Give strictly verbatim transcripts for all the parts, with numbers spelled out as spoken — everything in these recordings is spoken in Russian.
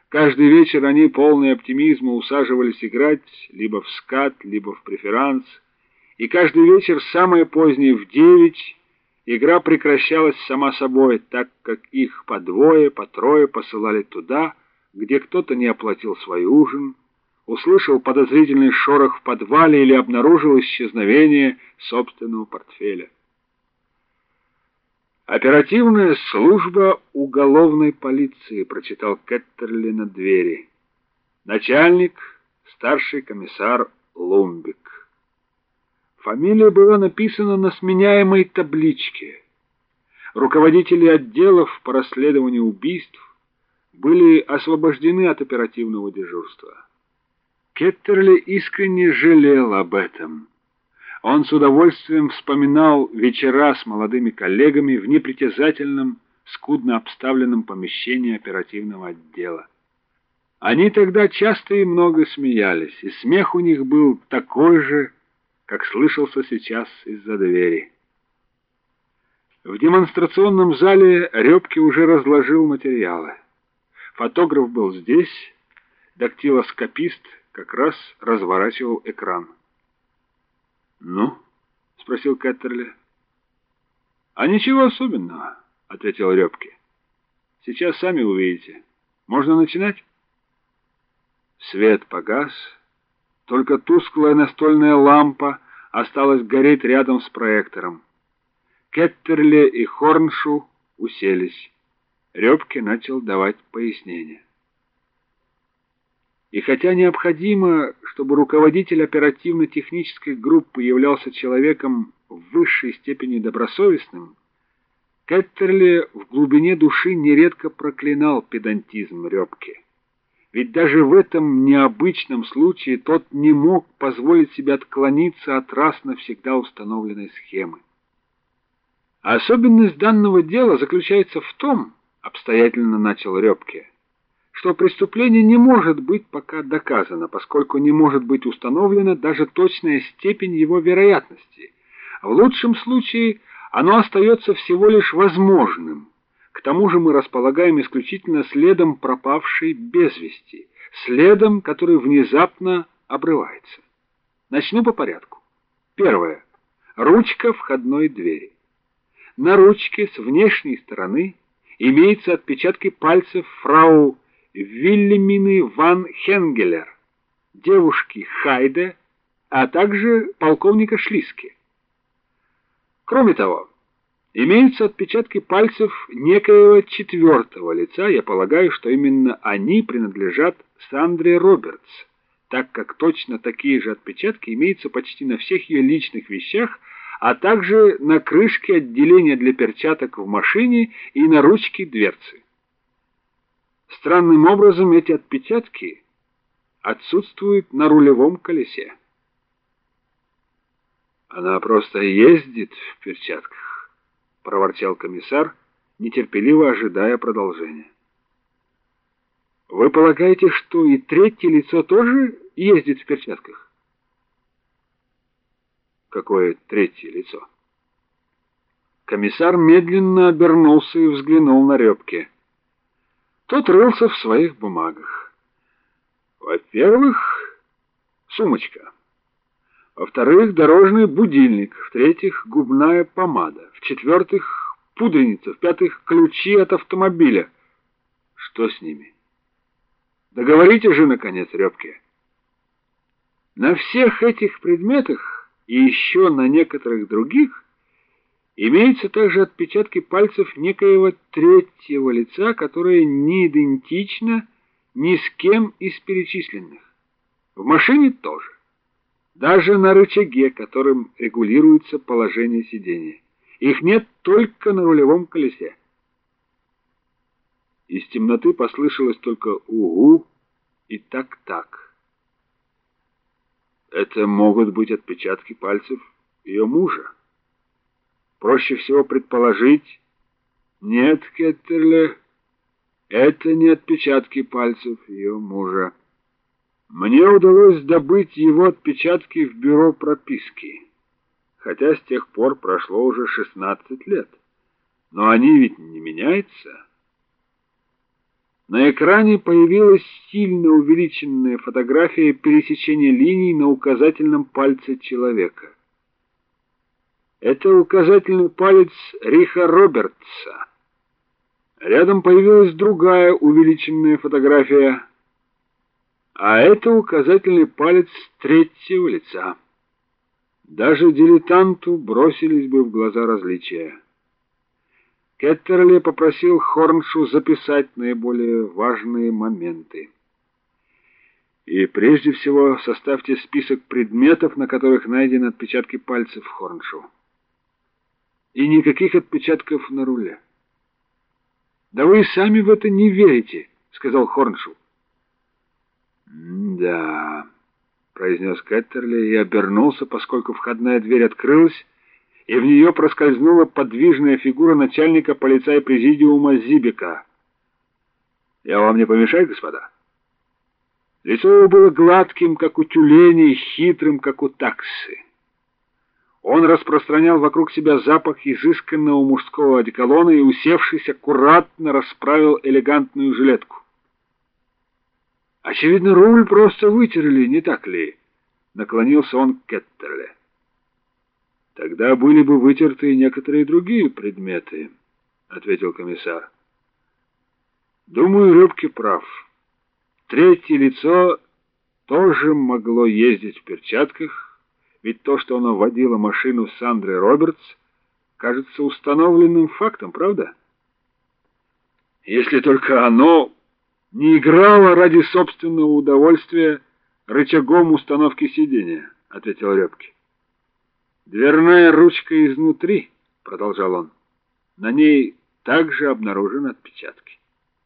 Каждый вечер они, полные оптимизма, усаживались играть либо в скат, либо в преферанс, и каждый вечер, самое позднее, в девять, игра прекращалась сама собой, так как их по двое, по трое посылали туда, где кто-то не оплатил свой ужин, услышал подозрительный шорох в подвале или обнаружил исчезновение собственного портфеля. «Оперативная служба уголовной полиции», — прочитал Кеттерли на двери. «Начальник — старший комиссар Лумбик». Фамилия была написана на сменяемой табличке. Руководители отделов по расследованию убийств были освобождены от оперативного дежурства. Кеттерли искренне жалел об этом. Он с удовольствием вспоминал вечера с молодыми коллегами в непритязательном, скудно обставленном помещении оперативного отдела. Они тогда часто и много смеялись, и смех у них был такой же, как слышался сейчас из-за двери. В демонстрационном зале Рёбке уже разложил материалы. Фотограф был здесь, дактилоскопист как раз разворачивал экран. «Ну?» — спросил Кеттерли. «А ничего особенного», — ответил Рёбке. «Сейчас сами увидите. Можно начинать?» Свет погас, только тусклая настольная лампа осталась гореть рядом с проектором. Кеттерли и Хорншу уселись. Рёбке начал давать пояснения. И хотя необходимо, чтобы руководитель оперативно-технической группы являлся человеком в высшей степени добросовестным, Кеттерли в глубине души нередко проклинал педантизм Рёбке. Ведь даже в этом необычном случае тот не мог позволить себе отклониться от раз навсегда установленной схемы. А особенность данного дела заключается в том, обстоятельно начал Рёбке, что преступление не может быть пока доказано, поскольку не может быть установлена даже точная степень его вероятности. В лучшем случае оно остается всего лишь возможным. К тому же мы располагаем исключительно следом пропавшей без вести, следом, который внезапно обрывается. Начну по порядку. Первое. Ручка входной двери. На ручке с внешней стороны имеются отпечатки пальцев фрау Вильямины ван Хенгелер, девушки Хайде, а также полковника Шлиске. Кроме того, имеются отпечатки пальцев некоего четвертого лица, я полагаю, что именно они принадлежат Сандре Робертс, так как точно такие же отпечатки имеются почти на всех ее личных вещах, а также на крышке отделения для перчаток в машине и на ручке дверцы. Странным образом эти отпечатки отсутствуют на рулевом колесе. Она просто ездит в перчатках, проворчал комиссар, нетерпеливо ожидая продолжения. Вы полагаете, что и третье лицо тоже ездит в перчатках? Какое третье лицо? Комиссар медленно обернулся и взглянул на Рёбке. Тот рылся в своих бумагах. Во-первых, сумочка. Во-вторых, дорожный будильник. В-третьих, губная помада. В-четвертых, пудреница. В-пятых, ключи от автомобиля. Что с ними? Договорите же, наконец, Рёбке. На всех этих предметах и еще на некоторых других имеются также отпечатки пальцев некоего третьего лица, которое не идентично ни с кем из перечисленных. В машине тоже. Даже на рычаге, которым регулируется положение сидения. Их нет только на рулевом колесе. Из темноты послышалось только «угу» и «так-так». Это могут быть отпечатки пальцев ее мужа. Проще всего предположить... Нет, Кеттерли, это не отпечатки пальцев ее мужа. Мне удалось добыть его отпечатки в бюро прописки, хотя с тех пор прошло уже шестнадцать лет. Но они ведь не меняются. На экране появилась сильно увеличенная фотография пересечения линий на указательном пальце человека. Это указательный палец Риха Робертса. Рядом появилась другая увеличенная фотография, а это указательный палец третьего лица. Даже дилетанту бросились бы в глаза различия. Кеттерли попросил Хорншу записать наиболее важные моменты. И прежде всего составьте список предметов, на которых найдены отпечатки пальцев Хорншу. И никаких отпечатков на руле. Да вы и сами в это не верите, сказал Хорншу. Да, произнес Кеттерли и обернулся, поскольку входная дверь открылась, и в нее проскользнула подвижная фигура начальника полицай-президиума Зибека. «Я вам не помешаю, господа?» Лицо его было гладким, как у тюленей, хитрым, как у таксы. Он распространял вокруг себя запах изысканного мужского одеколона и, усевшись, аккуратно расправил элегантную жилетку. «Очевидно, руль просто вытерли, не так ли?» — наклонился он к Кеттерли. «Тогда были бы вытерты и некоторые другие предметы», — ответил комиссар. «Думаю, Рёбке прав. Третье лицо тоже могло ездить в перчатках, ведь то, что оно водило машину Сандры Робертс, кажется установленным фактом, правда? Если только оно не играло ради собственного удовольствия рычагом установки сидения», — ответил Рёбке. «Дверная ручка изнутри», — продолжал он, — «на ней также обнаружены отпечатки».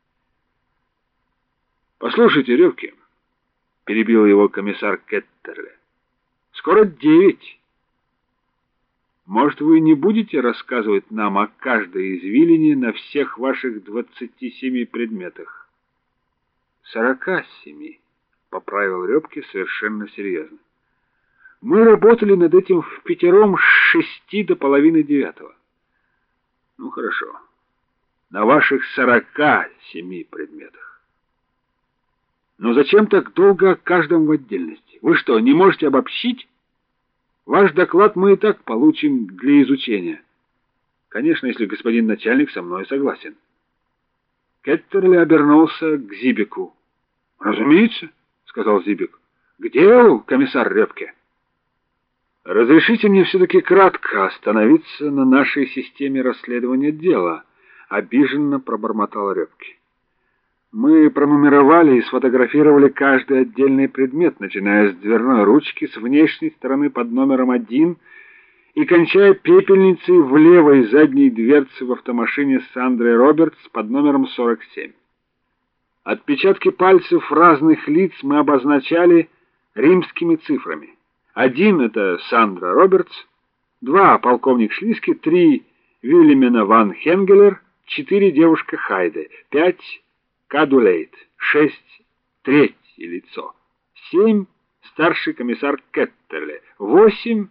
«Послушайте, Рёбке», — перебил его комиссар Кеттерли, — «скоро девять. Может, вы не будете рассказывать нам о каждой извилине на всех ваших двадцати семи предметах?» «Сорока семи», — поправил Рёбке совершенно серьезно. «Мы работали над этим впятером с шести до половины девятого». «Ну, хорошо. На ваших сорока семи предметах». «Но зачем так долго о каждом в отдельности? Вы что, не можете обобщить? Ваш доклад мы и так получим для изучения. Конечно, если господин начальник со мной согласен». Кеттерли обернулся к Зибеку. «Разумеется», — сказал Зибек. «Где комиссар Рёбке?» «Разрешите мне все-таки кратко остановиться на нашей системе расследования дела», — обиженно пробормотал Рёбке. «Мы пронумеровали и сфотографировали каждый отдельный предмет, начиная с дверной ручки с внешней стороны под номером один и кончая пепельницей в левой задней дверце в автомашине Сандры Робертс под номером сорок семь. Отпечатки пальцев разных лиц мы обозначали римскими цифрами. Один — это Сандра Робертс, два — полковник Шлиски, три — Вильямена ван Хенгелер, четыре — девушка Хайде, пять — Кадулейт, шесть — третье лицо, семь — старший комиссар Кеттерли, восемь...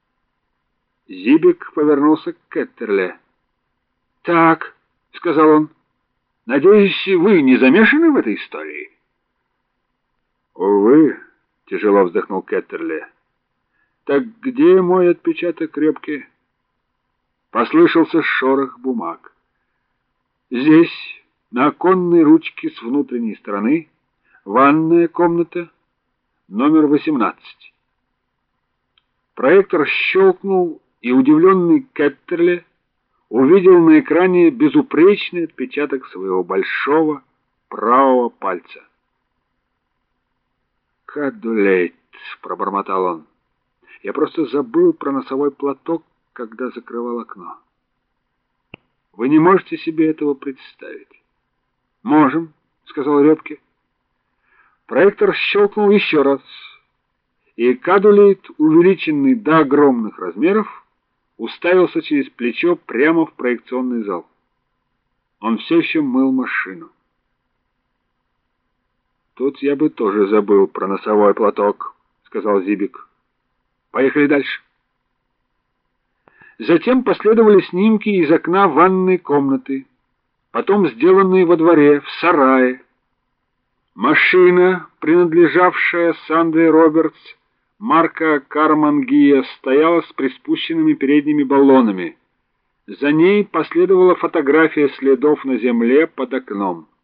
Зибек повернулся к Кеттерли. «Так», — сказал он, — «надеюсь, вы не замешаны в этой истории?» «Увы», — тяжело вздохнул Кеттерли. «Так где мой отпечаток Рёбке?» Послышался шорох бумаг. «Здесь, на оконной ручке с внутренней стороны, ванная комната, номер восемнадцать». Проектор щелкнул, и удивленный Кеттерли увидел на экране безупречный отпечаток своего большого правого пальца. «Кадулейт», — пробормотал он. «Я просто забыл про носовой платок, когда закрывал окно». «Вы не можете себе этого представить?» «Можем», — сказал Рёбке. Проектор щелкнул еще раз, и Кадулейт, увеличенный до огромных размеров, уставился через плечо прямо в проекционный зал. Он все еще мыл машину. «Тут я бы тоже забыл про носовой платок», — сказал Зибек. «Поехали дальше». Затем последовали снимки из окна ванной комнаты. потом сделанные во дворе, в сарае. Машина, принадлежавшая Сандре Робертс, марка Кармангия, стояла с приспущенными передними баллонами. За ней последовала фотография следов на земле под окном.